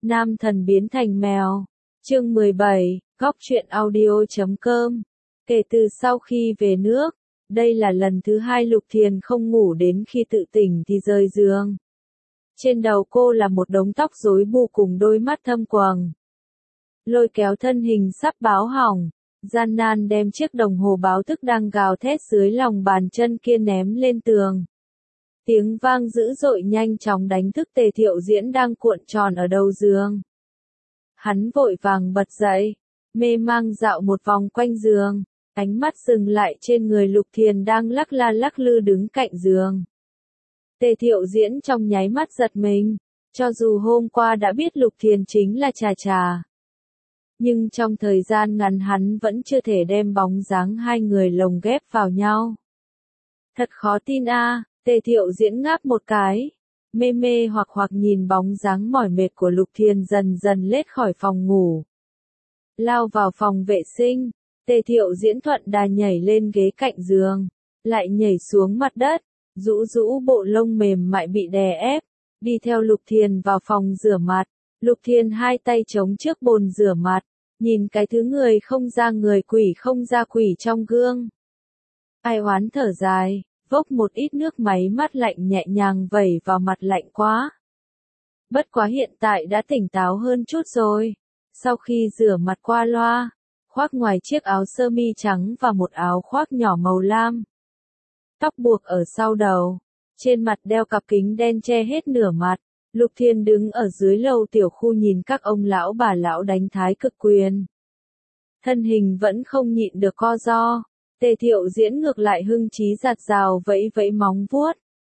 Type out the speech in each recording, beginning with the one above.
Nam thần biến thành mèo. Chương 17, góc truyện audio.com. Kể từ sau khi về nước, đây là lần thứ hai Lục Thiền không ngủ đến khi tự tỉnh thì rời giường. Trên đầu cô là một đống tóc rối bù cùng đôi mắt thâm quầng. Lôi kéo thân hình sắp báo hỏng, gian nan đem chiếc đồng hồ báo thức đang gào thét dưới lòng bàn chân kia ném lên tường. Tiếng vang dữ dội nhanh chóng đánh thức Tề Thiệu Diễn đang cuộn tròn ở đầu giường. Hắn vội vàng bật dậy, mê mang dạo một vòng quanh giường, ánh mắt dừng lại trên người Lục Thiền đang lắc la lắc lư đứng cạnh giường. Tề Thiệu Diễn trong nháy mắt giật mình, cho dù hôm qua đã biết Lục Thiền chính là Trà Trà. Nhưng trong thời gian ngắn hắn vẫn chưa thể đem bóng dáng hai người lồng ghép vào nhau. Thật khó tin a. Tề Thiệu Diễn ngáp một cái, mê mê hoặc nhìn bóng dáng mỏi mệt của Lục Thiền dần dần lết khỏi phòng ngủ. Lao vào phòng vệ sinh, Tề Thiệu Diễn thuận đà nhảy lên ghế cạnh giường, lại nhảy xuống mặt đất, rũ rũ bộ lông mềm mại bị đè ép, đi theo Lục Thiền vào phòng rửa mặt. Lục Thiền hai tay chống trước bồn rửa mặt, nhìn cái thứ người không ra người quỷ không ra quỷ trong gương. Ai oán thở dài, vốc một ít nước máy mát lạnh nhẹ nhàng vẩy vào mặt lạnh quá. Bất quá hiện tại đã tỉnh táo hơn chút rồi. Sau khi rửa mặt qua loa, khoác ngoài chiếc áo sơ mi trắng và một áo khoác nhỏ màu lam. Tóc buộc ở sau đầu, trên mặt đeo cặp kính đen che hết nửa mặt. Lục Thiền đứng ở dưới lầu tiểu khu nhìn các ông lão bà lão đánh thái cực quyền. Thân hình vẫn không nhịn được co ro. Tề Thiệu Diễn ngược lại hưng trí giạt rào vẫy vẫy móng vuốt.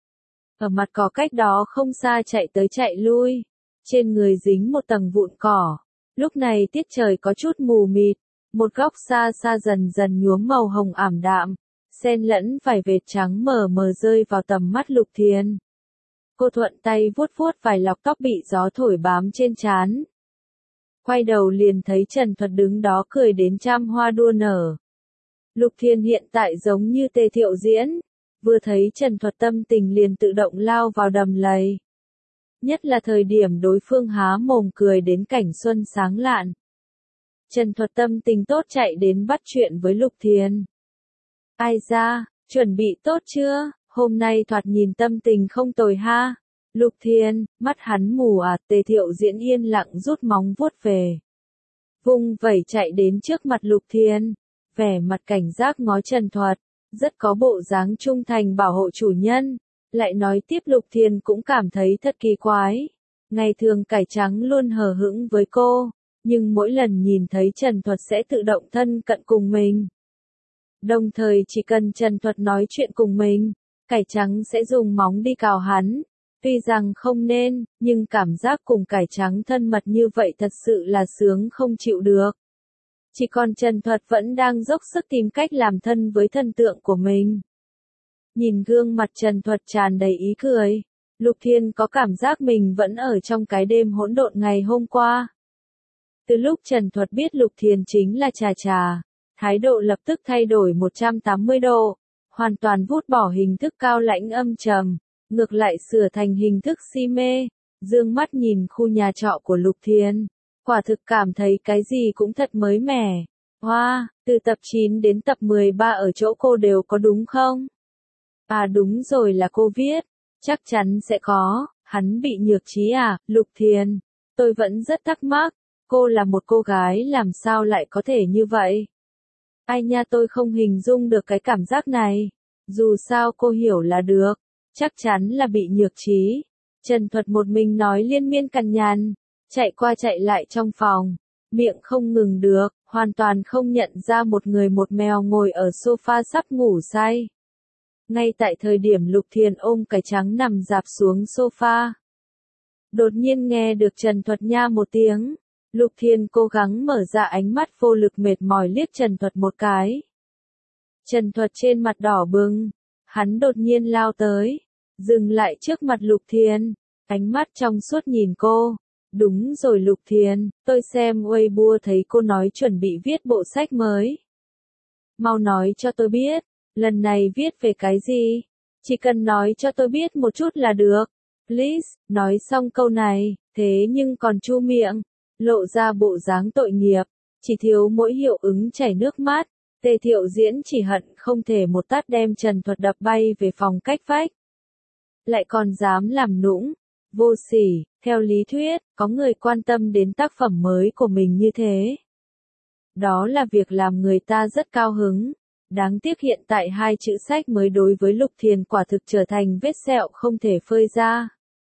Ở mặt cỏ cách đó không xa chạy tới chạy lui. Trên người dính một tầng vụn cỏ. Lúc này tiết trời có chút mù mịt. Một góc xa xa dần dần nhuốm màu hồng ảm đạm. Xen lẫn vài vệt trắng mờ mờ rơi vào tầm mắt Lục Thiền. Cô thuận tay vuốt vuốt vài lọc tóc bị gió thổi bám trên trán. Quay đầu liền thấy Trần Thuật đứng đó cười đến trăm hoa đua nở. Lục Thiền hiện tại giống như Tề Thiệu Diễn, vừa thấy Trần Thuật tâm tình liền tự động lao vào đầm lầy. Nhất là thời điểm đối phương há mồm cười đến cảnh xuân sáng lạn. Trần Thuật tâm tình tốt chạy đến bắt chuyện với Lục Thiền. Ai ra, chuẩn bị tốt chưa, hôm nay thoạt nhìn tâm tình không tồi ha. Lục Thiền, mắt hắn mù à. Tề Thiệu Diễn yên lặng rút móng vuốt về. Vung vẩy chạy đến trước mặt Lục Thiền. Vẻ mặt cảnh giác ngó Trần Thuật, rất có bộ dáng trung thành bảo hộ chủ nhân. Lại nói tiếp Lục Thiền cũng cảm thấy thật kỳ quái. Ngày thường cải trắng luôn hờ hững với cô, nhưng mỗi lần nhìn thấy Trần Thuật sẽ tự động thân cận cùng mình. Đồng thời chỉ cần Trần Thuật nói chuyện cùng mình, cải trắng sẽ dùng móng đi cào hắn. Tuy rằng không nên, nhưng cảm giác cùng cải trắng thân mật như vậy thật sự là sướng không chịu được. Chỉ còn Trần Thuật vẫn đang dốc sức tìm cách làm thân với thần tượng của mình. Nhìn gương mặt Trần Thuật tràn đầy ý cười, Lục Thiền có cảm giác mình vẫn ở trong cái đêm hỗn độn ngày hôm qua. Từ lúc Trần Thuật biết Lục Thiền chính là Trà Trà, thái độ lập tức thay đổi 180 độ, hoàn toàn vút bỏ hình thức cao lãnh âm trầm, ngược lại sửa thành hình thức si mê, dương mắt nhìn khu nhà trọ của Lục Thiền. Quả thực cảm thấy cái gì cũng thật mới mẻ. Wow, từ tập 9 đến tập 13 ở chỗ cô đều có đúng không? À đúng rồi, là cô viết. Chắc chắn sẽ có. Hắn bị nhược trí à? Lục Thiền, tôi vẫn rất thắc mắc. Cô là một cô gái làm sao lại có thể như vậy? Ai nha, tôi không hình dung được cái cảm giác này. Dù sao cô hiểu là được. Chắc chắn là bị nhược trí. Trần Thuật một mình nói liên miên cằn nhằn, chạy qua chạy lại trong phòng, miệng không ngừng được, hoàn toàn không nhận ra một người một mèo ngồi ở sofa sắp ngủ say. Ngay tại thời điểm Lục Thiền ôm cái trắng nằm rạp xuống sofa. Đột nhiên nghe được Trần Thuật nha một tiếng, Lục Thiền cố gắng mở ra ánh mắt vô lực mệt mỏi liếc Trần Thuật một cái. Trần Thuật trên mặt đỏ bừng, hắn đột nhiên lao tới, dừng lại trước mặt Lục Thiền, ánh mắt trong suốt nhìn cô. Đúng rồi Lục Thiền, tôi xem Weibo thấy cô nói chuẩn bị viết bộ sách mới. Mau nói cho tôi biết, lần này viết về cái gì? Chỉ cần nói cho tôi biết một chút là được. Please, nói xong câu này, thế nhưng còn chu miệng, lộ ra bộ dáng tội nghiệp, chỉ thiếu mỗi hiệu ứng chảy nước mắt, Tề Thiệu Diễn chỉ hận không thể một tát đem Trần Thuật đập bay về phòng cách vách. Lại còn dám làm nũng, vô sỉ, theo lý thuyết, có người quan tâm đến tác phẩm mới của mình như thế. Đó là việc làm người ta rất cao hứng. Đáng tiếc hiện tại hai chữ sách mới đối với Lục Thiền quả thực trở thành vết sẹo không thể phơi ra.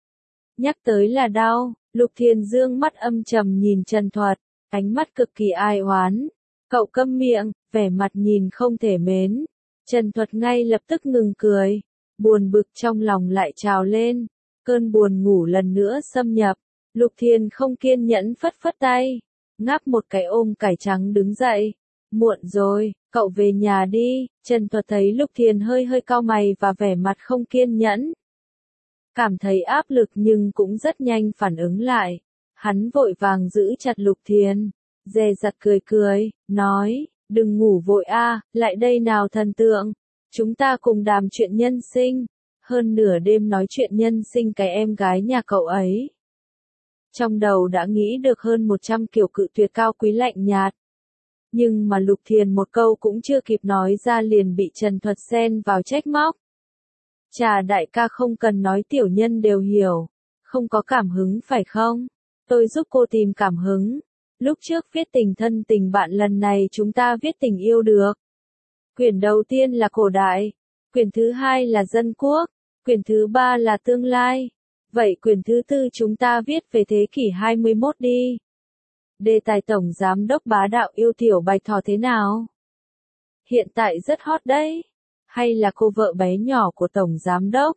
Nhắc tới là đau, Lục Thiền dương mắt âm trầm nhìn Trần Thuật, ánh mắt cực kỳ ai oán. Cậu câm miệng, vẻ mặt nhìn không thể mến. Trần Thuật ngay lập tức ngừng cười, buồn bực trong lòng lại trào lên, cơn buồn ngủ lần nữa xâm nhập. Lục Thiền không kiên nhẫn phất phất tay, ngáp một cái ôm cải trắng đứng dậy. Muộn rồi, cậu về nhà đi. Trần Thuật thấy Lục Thiền hơi hơi cau mày và vẻ mặt không kiên nhẫn. Cảm thấy áp lực nhưng cũng rất nhanh phản ứng lại. Hắn vội vàng giữ chặt Lục Thiền, dè dặt cười cười, nói, đừng ngủ vội a, lại đây nào thần tượng. Chúng ta cùng đàm chuyện nhân sinh. Hơn nửa đêm nói chuyện nhân sinh cái em gái nhà cậu ấy. Trong đầu đã nghĩ được hơn 100 kiểu cự tuyệt cao quý lạnh nhạt. Nhưng mà Lục Thiền một câu cũng chưa kịp nói ra liền bị Trần Thuật xen vào trách móc. Chà đại ca không cần nói tiểu nhân đều hiểu. Không có cảm hứng phải không? Tôi giúp cô tìm cảm hứng. Lúc trước viết tình thân tình bạn, lần này chúng ta viết tình yêu được. Quyển đầu tiên là cổ đại. Quyển thứ hai là dân quốc. Quyển thứ ba là tương lai. Vậy quyển thứ tư chúng ta viết về thế kỷ 21 đi. Đề tài Tổng Giám đốc bá đạo yêu Tiểu Bạch Thỏ thế nào? Hiện tại rất hot đấy. Hay là cô vợ bé nhỏ của Tổng Giám đốc?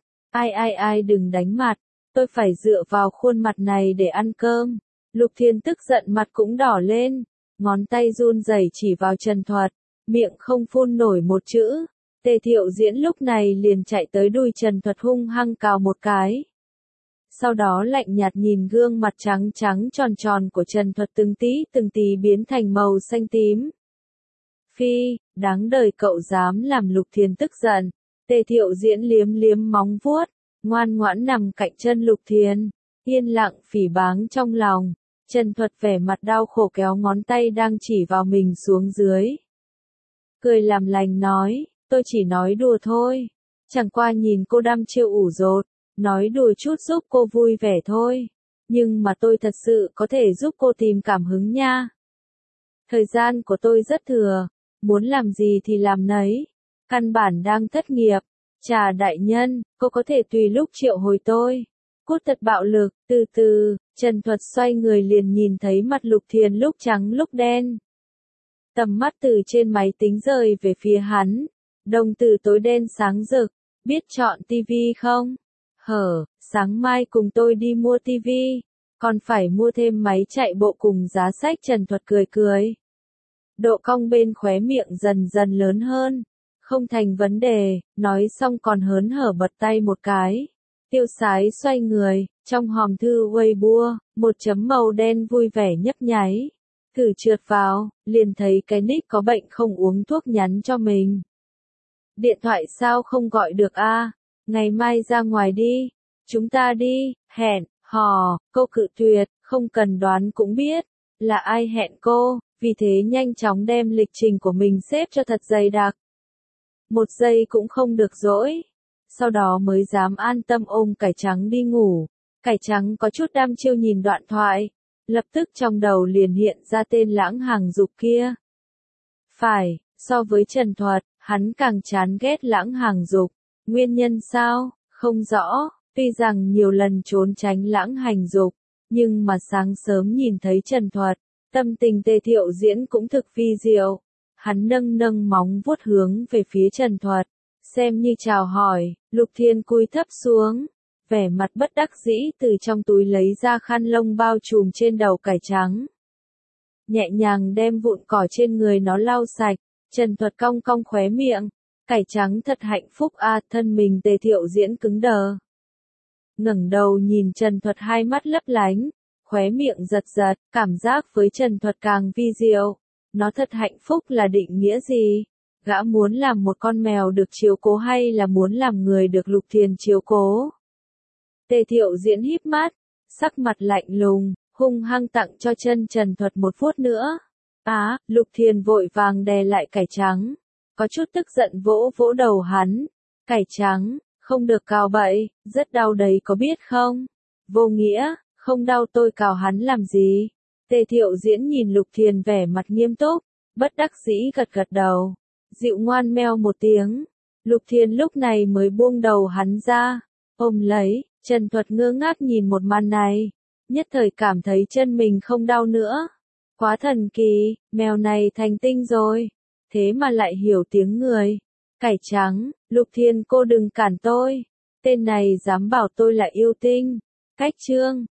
Ai đừng đánh mặt. Tôi phải dựa vào khuôn mặt này để ăn cơm. Lục Thiền tức giận mặt cũng đỏ lên. Ngón tay run rẩy chỉ vào Trần Thuật. Miệng không phun nổi một chữ. Tề Thiệu Diễn lúc này liền chạy tới đùi Trần Thuật hung hăng cào một cái. Sau đó lạnh nhạt nhìn gương mặt trắng trắng tròn tròn của Trần Thuật từng tí biến thành màu xanh tím. Phi, đáng đời cậu dám làm Lục Thiền tức giận. Tề Thiệu Diễn liếm liếm móng vuốt, ngoan ngoãn nằm cạnh chân Lục Thiền, yên lặng phỉ báng trong lòng. Trần Thuật vẻ mặt đau khổ kéo ngón tay đang chỉ vào mình xuống dưới. Cười làm lành nói, tôi chỉ nói đùa thôi. Chẳng qua nhìn cô đăm chiêu ủ rột, nói đùa chút giúp cô vui vẻ thôi. Nhưng mà tôi thật sự có thể giúp cô tìm cảm hứng nha. Thời gian của tôi rất thừa, muốn làm gì thì làm nấy. Căn bản đang thất nghiệp. Chà đại nhân, cô có thể tùy lúc triệu hồi tôi. Cút thật bạo lực, từ từ, Trần Thuật xoay người liền nhìn thấy mặt Lục Thiền lúc trắng lúc đen. Tầm mắt từ trên máy tính rời về phía hắn. Đồng tử tối đen sáng rực, biết chọn tivi không? Sáng mai cùng tôi đi mua tivi, còn phải mua thêm máy chạy bộ cùng giá sách. Trần Thuật cười cười. Độ cong bên khóe miệng dần dần lớn hơn. Không thành vấn đề, nói xong còn hớn hở bật tay một cái. Tiêu Sái xoay người, trong hòm thư Weibo, một chấm màu đen vui vẻ nhấp nháy. Thử trượt vào, liền thấy cái nick có bệnh không uống thuốc nhắn cho mình. Điện thoại sao không gọi được a? Ngày mai ra ngoài đi. Chúng ta đi, hẹn, hò, câu cự tuyệt, không cần đoán cũng biết. Là ai hẹn cô, vì thế nhanh chóng đem lịch trình của mình xếp cho thật dày đặc. Một giây cũng không được dỗi. Sau đó mới dám an tâm ôm cải trắng đi ngủ. Cải trắng có chút đăm chiêu nhìn đoạn thoại. Lập tức trong đầu liền hiện ra tên Lãng Hàng Dục kia. Phải, so với Trần Thuật, hắn càng chán ghét Lãng Hàng Dục. Nguyên nhân sao? Không rõ. Tuy rằng nhiều lần trốn tránh Lãng Hành Dục, nhưng mà sáng sớm nhìn thấy Trần Thuật, tâm tình Tề Thiệu Diễn cũng thực vi diệu. Hắn nâng móng vuốt hướng về phía Trần Thuật, xem như chào hỏi. Lục Thiền cúi thấp xuống, vẻ mặt bất đắc dĩ từ trong túi lấy ra khăn lông bao trùm trên đầu cải trắng. Nhẹ nhàng đem vụn cỏ trên người nó lau sạch. Trần Thuật cong cong khóe miệng. Cải trắng thật hạnh phúc a. Thân mình Tề Thiệu Diễn cứng đờ. Ngẩng đầu nhìn Trần Thuật, hai mắt lấp lánh, khóe miệng giật giật, cảm giác với Trần Thuật càng vi diệu. Nó thật hạnh phúc là định nghĩa gì? Gã muốn làm một con mèo được chiếu cố hay là muốn làm người được Lục Thiền chiếu cố? Tề Thiệu Diễn híp mắt, sắc mặt lạnh lùng, hung hăng tặng cho chân Trần Thuật một vuốt nữa. Lục Thiền vội vàng đè lại cải trắng, có chút tức giận vỗ vỗ đầu hắn. Cải trắng, không được cào bậy, rất đau đấy có biết không? Vô nghĩa, không đau tôi cào hắn làm gì? Tề Thiệu Diễn nhìn Lục Thiền vẻ mặt nghiêm túc, bất đắc dĩ gật gật đầu, dịu ngoan meo một tiếng. Lục Thiền lúc này mới buông đầu hắn ra, ôm lấy. Trần Thuật ngơ ngác nhìn một màn này, nhất thời cảm thấy chân mình không đau nữa. Quá thần kỳ, mèo này thành tinh rồi, thế mà lại hiểu tiếng người. Cải trắng, Lục Thiền cô đừng cản tôi, tên này dám bảo tôi là yêu tinh. Cách chương